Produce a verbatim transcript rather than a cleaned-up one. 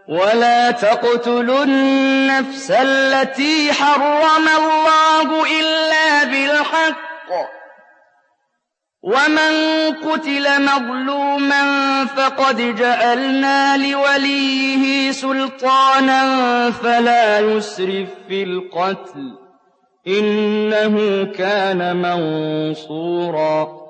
ولا تقتلوا النفس التي حرم الله إلا بالحق ومن قتل مظلوما فقد جعلنا لوليه سلطانا فلا يسرف في القتل إنه كان منصورا